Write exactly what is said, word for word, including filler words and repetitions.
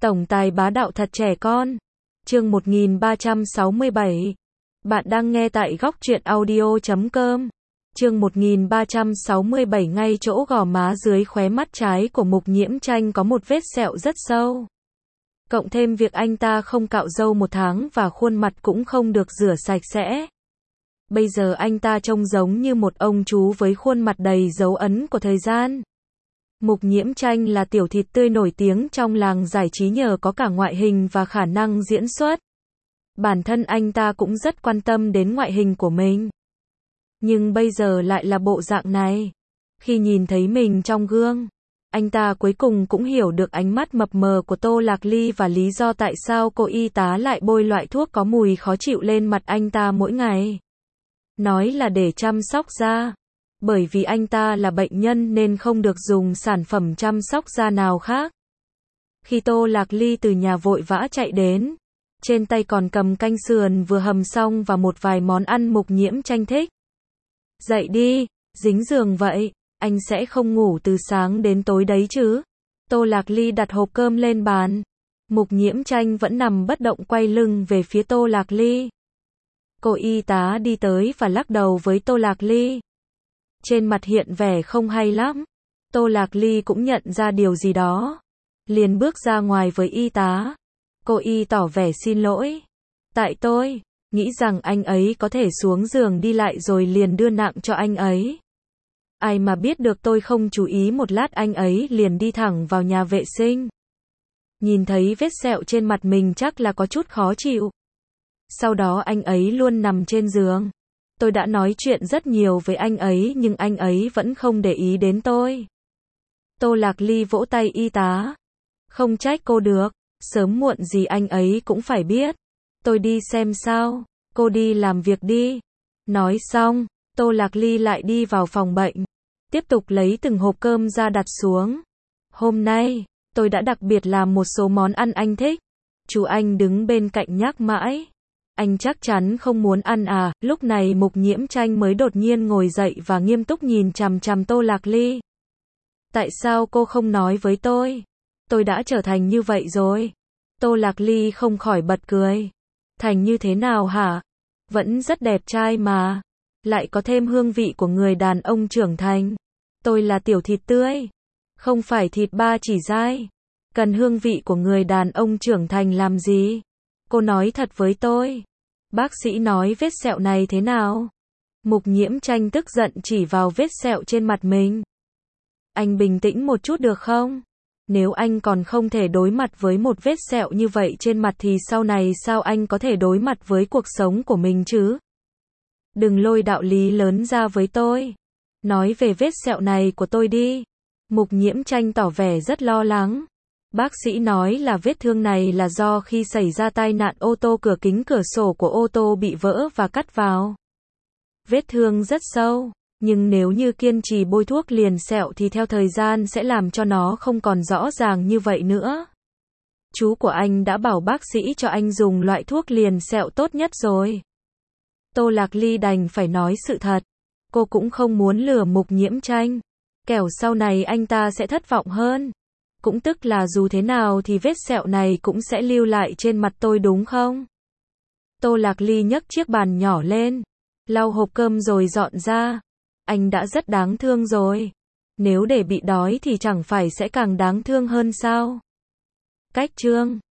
Tổng tài bá đạo thật trẻ con. Chương một nghìn ba trăm sáu mươi bảy. Bạn đang nghe tại góc truyện audio chấm com. Chương một nghìn ba trăm sáu mươi bảy. Ngay chỗ gò má dưới khóe mắt trái của Mục Nhiễm Tranh có một vết sẹo rất sâu. Cộng thêm việc anh ta không cạo râu một tháng và khuôn mặt cũng không được rửa sạch sẽ. Bây giờ anh ta trông giống như một ông chú với khuôn mặt đầy dấu ấn của thời gian. Mục Nhiễm Tranh là tiểu thịt tươi nổi tiếng trong làng giải trí nhờ có cả ngoại hình và khả năng diễn xuất. Bản thân anh ta cũng rất quan tâm đến ngoại hình của mình. Nhưng bây giờ lại là bộ dạng này. Khi nhìn thấy mình trong gương, anh ta cuối cùng cũng hiểu được ánh mắt mập mờ của Tô Lạc Ly và lý do tại sao cô y tá lại bôi loại thuốc có mùi khó chịu lên mặt anh ta mỗi ngày. Nói là để chăm sóc da. Bởi vì anh ta là bệnh nhân nên không được dùng sản phẩm chăm sóc da nào khác. Khi Tô Lạc Ly từ nhà vội vã chạy đến, trên tay còn cầm canh sườn vừa hầm xong và một vài món ăn Mục Nhiễm Tranh thích. Dậy đi, dính giường vậy, anh sẽ không ngủ từ sáng đến tối đấy chứ. Tô Lạc Ly đặt hộp cơm lên bàn. Mục Nhiễm Tranh vẫn nằm bất động quay lưng về phía Tô Lạc Ly. Cô y tá đi tới và lắc đầu với Tô Lạc Ly. Trên mặt hiện vẻ không hay lắm. Tô Lạc Ly cũng nhận ra điều gì đó. Liền bước ra ngoài với y tá. Cô y tỏ vẻ xin lỗi. Tại tôi nghĩ rằng anh ấy có thể xuống giường đi lại rồi liền đưa nặng cho anh ấy. Ai mà biết được tôi không chú ý một lát anh ấy liền đi thẳng vào nhà vệ sinh. Nhìn thấy vết sẹo trên mặt mình chắc là có chút khó chịu. Sau đó anh ấy luôn nằm trên giường. Tôi đã nói chuyện rất nhiều với anh ấy nhưng anh ấy vẫn không để ý đến tôi. Tô Lạc Ly vỗ tay y tá. Không trách cô được, sớm muộn gì anh ấy cũng phải biết. Tôi đi xem sao, cô đi làm việc đi. Nói xong, Tô Lạc Ly lại đi vào phòng bệnh. Tiếp tục lấy từng hộp cơm ra đặt xuống. Hôm nay, tôi đã đặc biệt làm một số món ăn anh thích. Chú anh đứng bên cạnh nhắc mãi. Anh chắc chắn không muốn ăn à? Lúc này Mục Nhiễm Tranh mới đột nhiên ngồi dậy và nghiêm túc nhìn chằm chằm Tô Lạc Ly. Tại sao cô không nói với tôi? Tôi đã trở thành như vậy rồi. Tô Lạc Ly không khỏi bật cười. Thành như thế nào hả? Vẫn rất đẹp trai mà. Lại có thêm hương vị của người đàn ông trưởng thành. Tôi là tiểu thịt tươi. Không phải thịt ba chỉ dai. Cần hương vị của người đàn ông trưởng thành làm gì? Cô nói thật với tôi. Bác sĩ nói vết sẹo này thế nào? Mục Nhiễm Tranh tức giận chỉ vào vết sẹo trên mặt mình. Anh bình tĩnh một chút được không? Nếu anh còn không thể đối mặt với một vết sẹo như vậy trên mặt thì sau này sao anh có thể đối mặt với cuộc sống của mình chứ? Đừng lôi đạo lý lớn ra với tôi. Nói về vết sẹo này của tôi đi. Mục Nhiễm Tranh tỏ vẻ rất lo lắng. Bác sĩ nói là vết thương này là do khi xảy ra tai nạn ô tô cửa kính cửa sổ của ô tô bị vỡ và cắt vào. Vết thương rất sâu, nhưng nếu như kiên trì bôi thuốc liền sẹo thì theo thời gian sẽ làm cho nó không còn rõ ràng như vậy nữa. Chú của anh đã bảo bác sĩ cho anh dùng loại thuốc liền sẹo tốt nhất rồi. Tô Lạc Ly đành phải nói sự thật. Cô cũng không muốn lừa Mục Nhiễm Tranh. Kẻo sau này anh ta sẽ thất vọng hơn. Cũng tức là dù thế nào thì vết sẹo này cũng sẽ lưu lại trên mặt tôi đúng không? Tô Lạc Ly nhấc chiếc bàn nhỏ lên, lau hộp cơm rồi dọn ra. Anh đã rất đáng thương rồi. Nếu để bị đói thì chẳng phải sẽ càng đáng thương hơn sao? Cách chương